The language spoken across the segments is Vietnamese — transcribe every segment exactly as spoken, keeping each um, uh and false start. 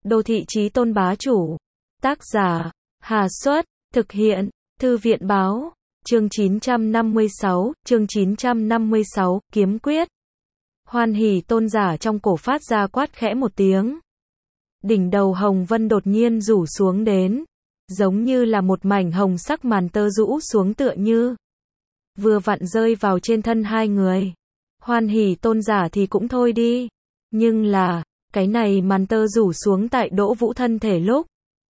Đô thị chí tôn bá chủ. Tác giả, Hà Xuất, thực hiện, Thư viện báo, chương chín trăm năm mươi sáu, chương chín trăm năm mươi sáu, kiếm quyết. Hoan hỉ tôn giả trong cổ phát ra quát khẽ một tiếng. Đỉnh đầu hồng vân đột nhiên rủ xuống đến, giống như là một mảnh hồng sắc màn tơ rũ xuống tựa như vừa vặn rơi vào trên thân hai người. Hoan hỉ tôn giả thì cũng thôi đi, nhưng là cái này màn tơ rủ xuống tại Đỗ Vũ thân thể lúc,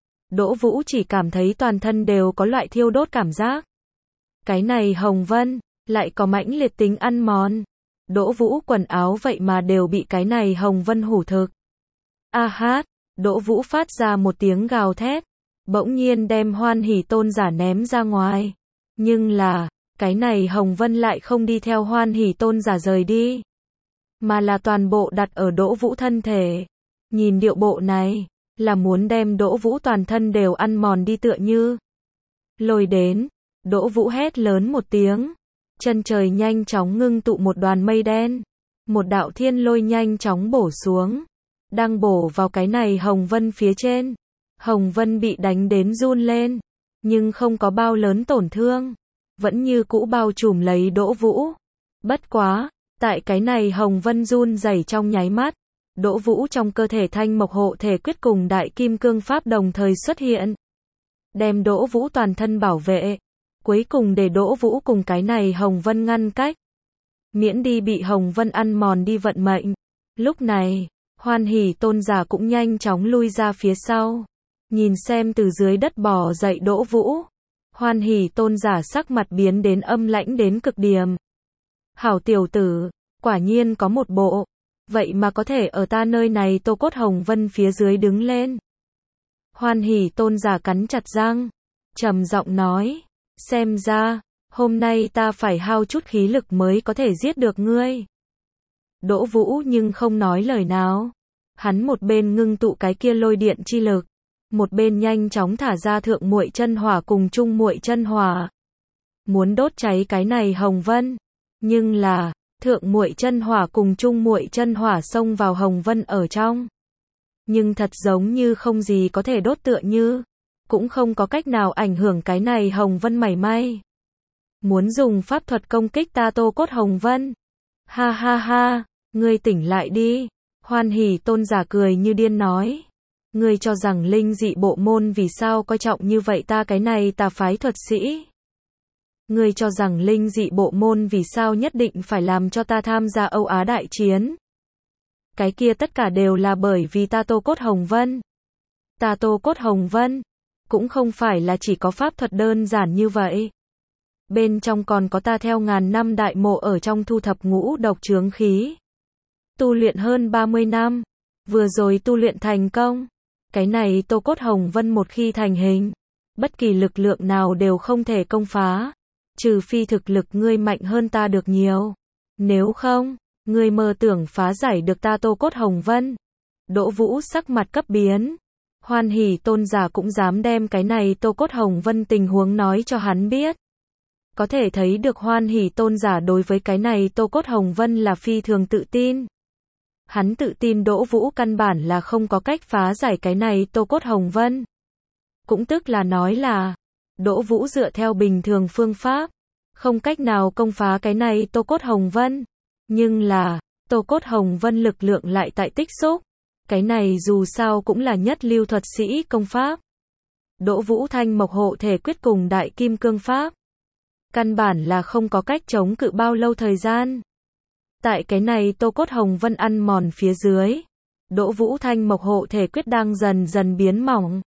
Đỗ Vũ chỉ cảm thấy toàn thân đều có loại thiêu đốt cảm giác. Cái này hồng vân lại có mãnh liệt tính ăn mòn. Đỗ Vũ quần áo vậy mà đều bị cái này hồng vân hủ thực. A hát, Đỗ Vũ phát ra một tiếng gào thét, bỗng nhiên đem hoan hỉ tôn giả ném ra ngoài. Nhưng là, cái này hồng vân lại không đi theo hoan hỉ tôn giả rời đi, mà là toàn bộ đặt ở Đỗ Vũ thân thể. Nhìn điệu bộ này, là muốn đem Đỗ Vũ toàn thân đều ăn mòn đi tựa như. Lôi đến, Đỗ Vũ hét lớn một tiếng, chân trời nhanh chóng ngưng tụ một đoàn mây đen, một đạo thiên lôi nhanh chóng bổ xuống, đang bổ vào cái này hồng vân phía trên. Hồng vân bị đánh đến run lên, nhưng không có bao lớn tổn thương, vẫn như cũ bao trùm lấy Đỗ Vũ. Bất quá, tại cái này hồng vân run rẩy trong nháy mắt, Đỗ Vũ trong cơ thể thanh mộc hộ thể quyết cùng đại kim cương pháp đồng thời xuất hiện, đem Đỗ Vũ toàn thân bảo vệ, cuối cùng để Đỗ Vũ cùng cái này hồng vân ngăn cách, miễn đi bị hồng vân ăn mòn đi vận mệnh. Lúc này, hoan hỉ tôn giả cũng nhanh chóng lui ra phía sau, nhìn xem từ dưới đất bò dậy Đỗ Vũ. Hoan hỉ tôn giả sắc mặt biến đến âm lãnh đến cực điểm. Hảo tiểu tử, quả nhiên có một bộ, vậy mà có thể ở ta nơi này tô cốt hồng vân phía dưới đứng lên. Hoan hỉ tôn giả cắn chặt răng, trầm giọng nói, xem ra, hôm nay ta phải hao chút khí lực mới có thể giết được ngươi. Đỗ Vũ nhưng không nói lời nào, hắn một bên ngưng tụ cái kia lôi điện chi lực, một bên nhanh chóng thả ra thượng muội chân hỏa cùng trung muội chân hỏa, muốn đốt cháy cái này hồng vân. Nhưng là, thượng muội chân hỏa cùng trung muội chân hỏa xông vào hồng vân ở trong, nhưng thật giống như không gì có thể đốt tựa như, cũng không có cách nào ảnh hưởng cái này hồng vân mảy may. Muốn dùng pháp thuật công kích ta tô cốt hồng vân? Ha ha ha, ngươi tỉnh lại đi. Hoan hỉ tôn giả cười như điên nói, ngươi cho rằng linh dị bộ môn vì sao coi trọng như vậy ta cái này tà phái thuật sĩ? Ngươi cho rằng linh dị bộ môn vì sao nhất định phải làm cho ta tham gia Âu Á đại chiến? Cái kia tất cả đều là bởi vì ta tô cốt hồng vân. Ta tô cốt hồng vân cũng không phải là chỉ có pháp thuật đơn giản như vậy. Bên trong còn có ta theo ngàn năm đại mộ ở trong thu thập ngũ độc chướng khí. Tu luyện hơn ba mươi năm, vừa rồi tu luyện thành công. Cái này tô cốt hồng vân một khi thành hình, bất kỳ lực lượng nào đều không thể công phá, trừ phi thực lực ngươi mạnh hơn ta được nhiều. Nếu không, ngươi mơ tưởng phá giải được ta tô cốt hồng vân. Đỗ Vũ sắc mặt cấp biến. Hoan hỉ tôn giả cũng dám đem cái này tô cốt hồng vân tình huống nói cho hắn biết. Có thể thấy được hoan hỉ tôn giả đối với cái này tô cốt hồng vân là phi thường tự tin. Hắn tự tin Đỗ Vũ căn bản là không có cách phá giải cái này tô cốt hồng vân. Cũng tức là nói là, Đỗ Vũ dựa theo bình thường phương pháp, không cách nào công phá cái này tô cốt hồng vân. Nhưng là, tô cốt hồng vân lực lượng lại tại tích xúc. Cái này dù sao cũng là nhất lưu thuật sĩ công pháp. Đỗ Vũ thanh mộc hộ thể quyết cùng đại kim cương pháp, căn bản là không có cách chống cự bao lâu thời gian. Tại cái này tô cốt hồng vân ăn mòn phía dưới, Đỗ Vũ thanh mộc hộ thể quyết đang dần dần biến mỏng.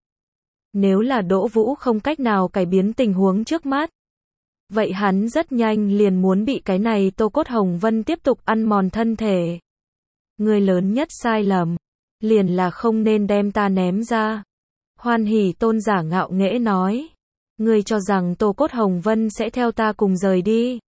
Nếu là Đỗ Vũ không cách nào cải biến tình huống trước mắt, vậy hắn rất nhanh liền muốn bị cái này tô cốt hồng vân tiếp tục ăn mòn thân thể. Người lớn nhất sai lầm, liền là không nên đem ta ném ra. Hoan hỉ tôn giả ngạo nghễ nói, ngươi cho rằng tô cốt hồng vân sẽ theo ta cùng rời đi?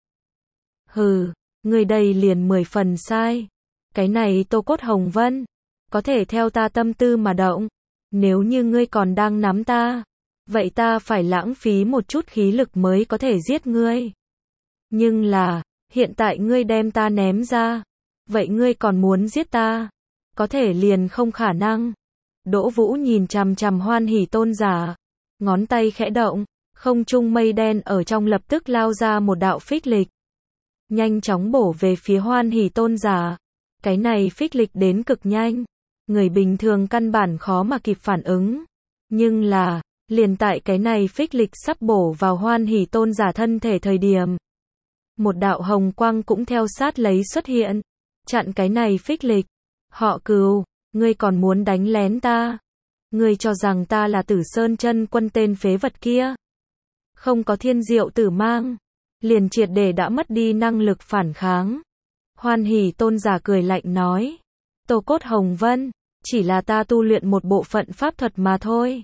Hừ, ngươi đây liền mười phần sai. Cái này tô cốt hồng vân có thể theo ta tâm tư mà động. Nếu như ngươi còn đang nắm ta, vậy ta phải lãng phí một chút khí lực mới có thể giết ngươi. Nhưng là, hiện tại ngươi đem ta ném ra, vậy ngươi còn muốn giết ta? Có thể liền không khả năng. Đỗ Vũ nhìn chằm chằm Hoan Hỷ Tôn giả, ngón tay khẽ động, không trung mây đen ở trong lập tức lao ra một đạo phích lịch, nhanh chóng bổ về phía Hoan Hỷ Tôn giả. Cái này phích lịch đến cực nhanh, người bình thường căn bản khó mà kịp phản ứng. Nhưng là, liền tại cái này phích lịch sắp bổ vào Hoan Hỷ Tôn giả thân thể thời điểm, một đạo hồng quang cũng theo sát lấy xuất hiện, chặn cái này phích lịch. Họ Cừu, ngươi còn muốn đánh lén ta? Ngươi cho rằng ta là Tử Sơn Chân Quân tên phế vật kia? Không có thiên diệu tử mang, liền triệt để đã mất đi năng lực phản kháng. Hoan Hỷ Tôn giả cười lạnh nói, Tô Cốt Hồng Vân, chỉ là ta tu luyện một bộ phận pháp thuật mà thôi.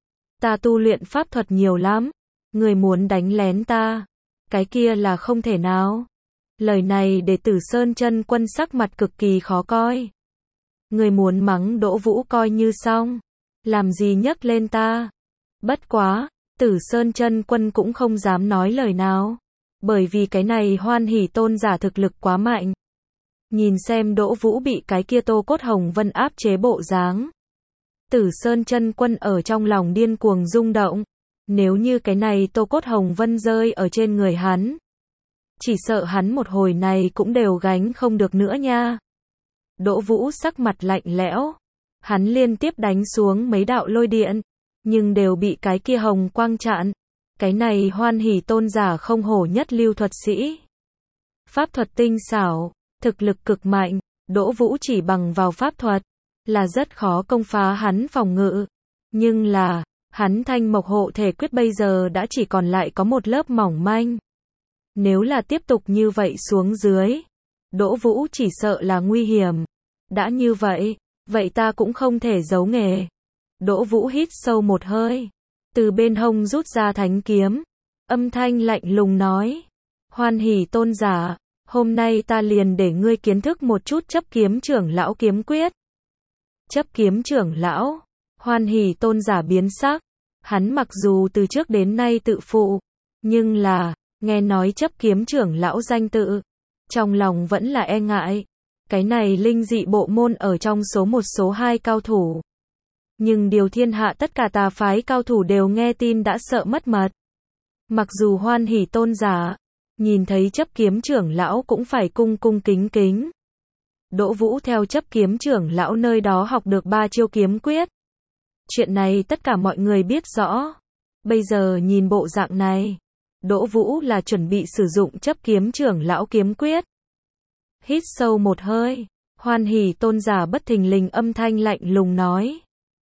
Ta tu luyện pháp thuật nhiều lắm, người muốn đánh lén ta, cái kia là không thể nào. Lời này để Tử Sơn Chân Quân sắc mặt cực kỳ khó coi. Người muốn mắng Đỗ Vũ coi như xong, làm gì nhấc lên ta. Bất quá, Tử Sơn Chân Quân cũng không dám nói lời nào, bởi vì cái này Hoan Hỷ Tôn giả thực lực quá mạnh. Nhìn xem Đỗ Vũ bị cái kia Tô Cốt Hồng Vân áp chế bộ dáng, Tử Sơn Chân Quân ở trong lòng điên cuồng rung động. Nếu như cái này Tô Cốt Hồng Vân rơi ở trên người hắn, chỉ sợ hắn một hồi này cũng đều gánh không được nữa nha. Đỗ Vũ sắc mặt lạnh lẽo, hắn liên tiếp đánh xuống mấy đạo lôi điện, nhưng đều bị cái kia hồng quang chặn. Cái này Hoan Hỷ Tôn giả không hổ nhất lưu thuật sĩ, pháp thuật tinh xảo, thực lực cực mạnh. Đỗ Vũ chỉ bằng vào pháp thuật là rất khó công phá hắn phòng ngự. Nhưng là, hắn Thanh Mộc Hộ Thể Quyết bây giờ đã chỉ còn lại có một lớp mỏng manh. Nếu là tiếp tục như vậy xuống dưới, Đỗ Vũ chỉ sợ là nguy hiểm. Đã như vậy, vậy ta cũng không thể giấu nghề. Đỗ Vũ hít sâu một hơi, từ bên hông rút ra thánh kiếm, âm thanh lạnh lùng nói, Hoan Hỷ Tôn giả, hôm nay ta liền để ngươi kiến thức một chút chấp kiếm trưởng lão kiếm quyết. Chấp kiếm trưởng lão, Hoan Hỷ Tôn giả biến sắc, hắn mặc dù từ trước đến nay tự phụ, nhưng là, nghe nói chấp kiếm trưởng lão danh tự, trong lòng vẫn là e ngại. Cái này linh dị bộ môn ở trong số một số hai cao thủ. Nhưng điều thiên hạ tất cả tà phái cao thủ đều nghe tin đã sợ mất mật. Mặc dù Hoan Hỷ Tôn giả, nhìn thấy chấp kiếm trưởng lão cũng phải cung cung kính kính. Đỗ Vũ theo chấp kiếm trưởng lão nơi đó học được ba chiêu kiếm quyết. Chuyện này tất cả mọi người biết rõ. Bây giờ nhìn bộ dạng này, Đỗ Vũ là chuẩn bị sử dụng chấp kiếm trưởng lão kiếm quyết. Hít sâu một hơi, Hoan Hỷ Tôn giả bất thình lình âm thanh lạnh lùng nói.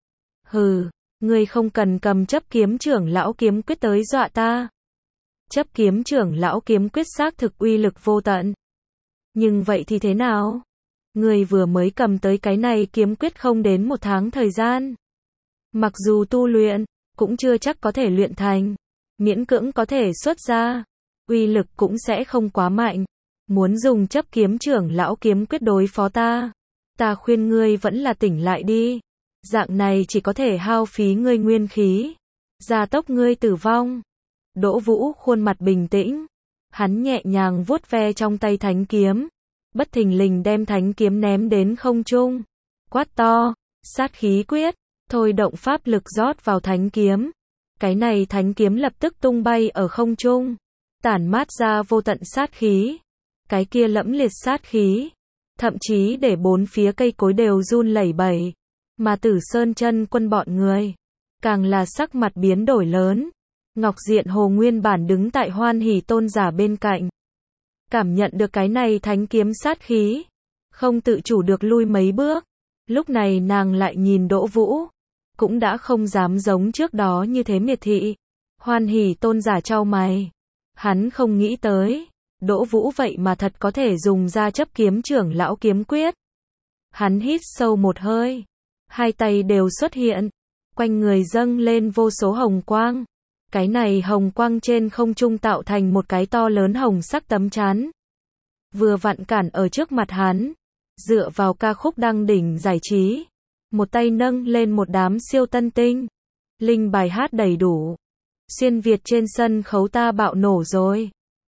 Hừ, ngươi không cần cầm chấp kiếm trưởng lão kiếm quyết tới dọa ta. Chấp kiếm trưởng lão kiếm quyết xác thực uy lực vô tận. Nhưng vậy thì thế nào? Ngươi vừa mới cầm tới cái này kiếm quyết không đến một tháng thời gian. Mặc dù tu luyện, cũng chưa chắc có thể luyện thành. Miễn cưỡng có thể xuất ra. Uy lực cũng sẽ không quá mạnh. Muốn dùng chấp kiếm trưởng lão kiếm quyết đối phó ta, ta khuyên ngươi vẫn là tỉnh lại đi. Dạng này chỉ có thể hao phí ngươi nguyên khí, gia tốc ngươi tử vong. Đỗ Vũ khuôn mặt bình tĩnh, hắn nhẹ nhàng vuốt ve trong tay thánh kiếm, bất thình lình đem thánh kiếm ném đến không trung, quát to, sát khí quyết, thôi động pháp lực rót vào thánh kiếm. Cái này thánh kiếm lập tức tung bay ở không trung, tản mát ra vô tận sát khí. Cái kia lẫm liệt sát khí, thậm chí để bốn phía cây cối đều run lẩy bẩy, mà Tử Sơn Chân Quân bọn người, càng là sắc mặt biến đổi lớn. Ngọc Diện Hồ nguyên bản đứng tại Hoan Hỷ Tôn giả bên cạnh, cảm nhận được cái này thánh kiếm sát khí, không tự chủ được lui mấy bước. Lúc này nàng lại nhìn Đỗ Vũ, cũng đã không dám giống trước đó như thế miệt thị. Hoan Hỷ Tôn giả chau mày, hắn không nghĩ tới Đỗ Vũ vậy mà thật có thể dùng ra chấp kiếm trưởng lão kiếm quyết. Hắn hít sâu một hơi, hai tay đều xuất hiện, quanh người dâng lên vô số hồng quang. Cái này hồng quang trên không trung tạo thành một cái to lớn hồng sắc tấm chắn, vừa vặn cản ở trước mặt hắn. Dựa vào ca khúc đăng đỉnh giải trí, một tay nâng lên một đám siêu tân tinh, linh bài hát đầy đủ. Xuyên Việt trên sân khấu ta bạo nổ rồi.